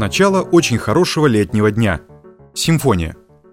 Начало очень хорошего летнего дня. Симфония.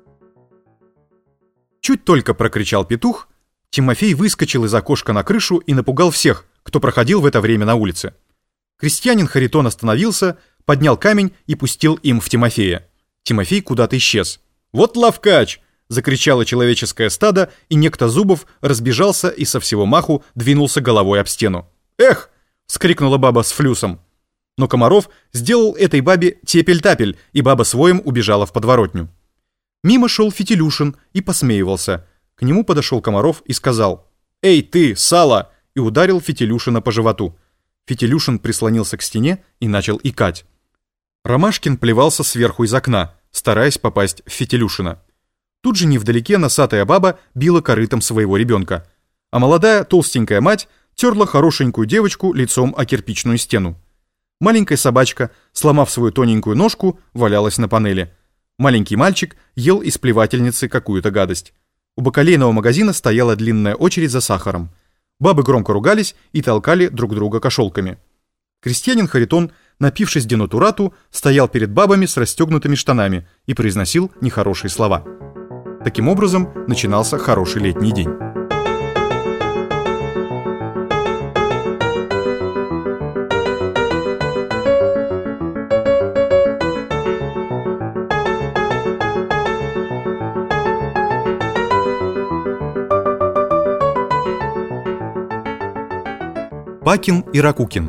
Чуть только прокричал петух, Тимофей выскочил из окошка на крышу и напугал всех, кто проходил в это время на улице. Крестьянин Харитон остановился, поднял камень и пустил им в Тимофея. Тимофей куда-то исчез. «Вот ловкач!» — закричало человеческое стадо, и некто Зубов разбежался и со всего маху двинулся головой об стену. «Эх!» — вскрикнула баба с флюсом. Но Комаров сделал этой бабе тепель-тапель, и баба с воем убежала в подворотню. Мимо шел Фитилюшин и посмеивался. К нему подошел Комаров и сказал: «Эй ты, сало!» и ударил Фитилюшина по животу. Фитилюшин прислонился к стене и начал икать. Ромашкин плевался сверху из окна, стараясь попасть в Фитилюшина. Тут же невдалеке носатая баба била корытом своего ребенка, а молодая толстенькая мать терла хорошенькую девочку лицом о кирпичную стену. Маленькая собачка, сломав свою тоненькую ножку, валялась на панели. Маленький мальчик ел из плевательницы какую-то гадость. У бакалейного магазина стояла длинная очередь за сахаром. Бабы громко ругались и толкали друг друга кошелками. Крестьянин Харитон, напившись денатурату, стоял перед бабами с расстегнутыми штанами и произносил нехорошие слова. Таким образом начинался хороший летний день. Пакин и Ракукин.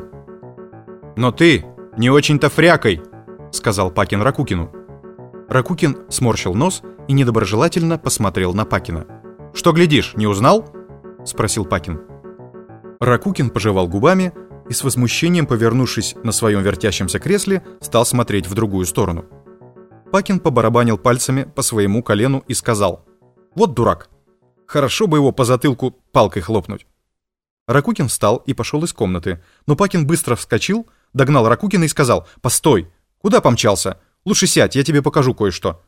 «Но ты не очень-то фрякой», — сказал Пакин Ракукину. Ракукин сморщил нос и недоброжелательно посмотрел на Пакина. «Что глядишь, не узнал?» — спросил Пакин. Ракукин пожевал губами и с возмущением, повернувшись на своем вертящемся кресле, стал смотреть в другую сторону. Пакин побарабанил пальцами по своему колену и сказал: «Вот дурак! Хорошо бы его по затылку палкой хлопнуть». Ракукин встал и пошел из комнаты, но Пакин быстро вскочил, догнал Ракукина и сказал: «Постой! Куда помчался? Лучше сядь, я тебе покажу кое-что».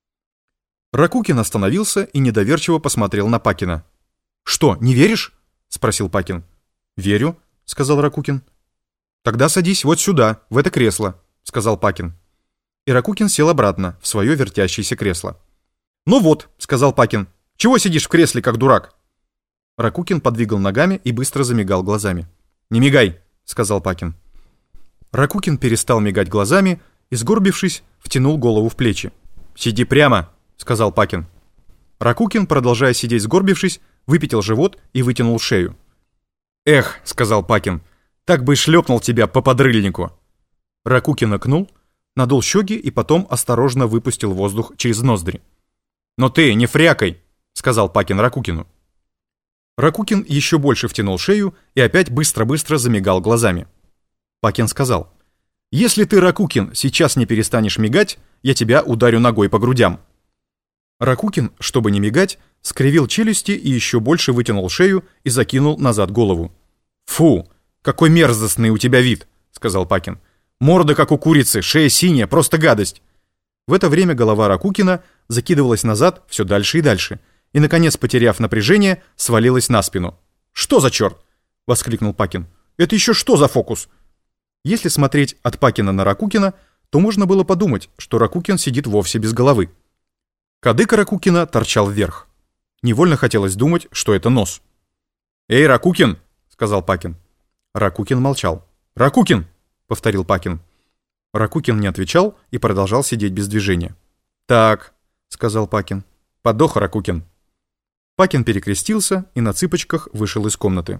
Ракукин остановился и недоверчиво посмотрел на Пакина. «Что, не веришь?» — спросил Пакин. «Верю», — сказал Ракукин. «Тогда садись вот сюда, в это кресло», — сказал Пакин. И Ракукин сел обратно в свое вертящееся кресло. «Ну вот», — сказал Пакин, — «чего сидишь в кресле, как дурак?» Ракукин подвигал ногами и быстро замигал глазами. «Не мигай», — сказал Пакин. Ракукин перестал мигать глазами и, сгорбившись, втянул голову в плечи. «Сиди прямо», — сказал Пакин. Ракукин, продолжая сидеть сгорбившись, выпятил живот и вытянул шею. «Эх», — сказал Пакин, — «так бы и шлепнул тебя по подрыльнику». Ракукин икнул, надул щеки и потом осторожно выпустил воздух через ноздри. «Но ты не фрякай», — сказал Пакин Ракукину. Ракукин еще больше втянул шею и опять быстро-быстро замигал глазами. Пакин сказал: «Если ты, Ракукин, сейчас не перестанешь мигать, я тебя ударю ногой по грудям». Ракукин, чтобы не мигать, скривил челюсти и еще больше вытянул шею и закинул назад голову. «Фу, какой мерзостный у тебя вид», — сказал Пакин. «Морда, как у курицы, шея синяя, просто гадость». В это время голова Ракукина закидывалась назад все дальше и дальше, и, наконец, потеряв напряжение, свалилась на спину. «Что за черт?» — воскликнул Пакин. «Это еще что за фокус?» Если смотреть от Пакина на Ракукина, то можно было подумать, что Ракукин сидит вовсе без головы. Кадык Ракукина торчал вверх. Невольно хотелось думать, что это нос. «Эй, Ракукин!» — сказал Пакин. Ракукин молчал. «Ракукин!» — повторил Пакин. Ракукин не отвечал и продолжал сидеть без движения. «Так», — сказал Пакин. «Подох, Ракукин». Пакин перекрестился и на цыпочках вышел из комнаты.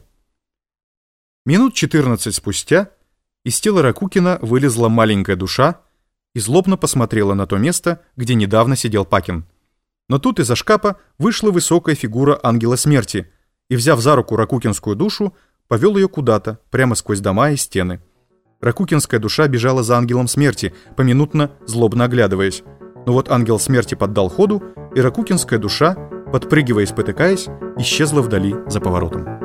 Минут 14 спустя из тела Ракукина вылезла маленькая душа и злобно посмотрела на то место, где недавно сидел Пакин. Но тут из-за шкафа вышла высокая фигура ангела смерти и, взяв за руку ракукинскую душу, повел ее куда-то, прямо сквозь дома и стены. Ракукинская душа бежала за ангелом смерти, поминутно злобно оглядываясь. Но вот ангел смерти поддал ходу, и ракукинская душа, подпрыгивая и спотыкаясь, исчезла вдали за поворотом.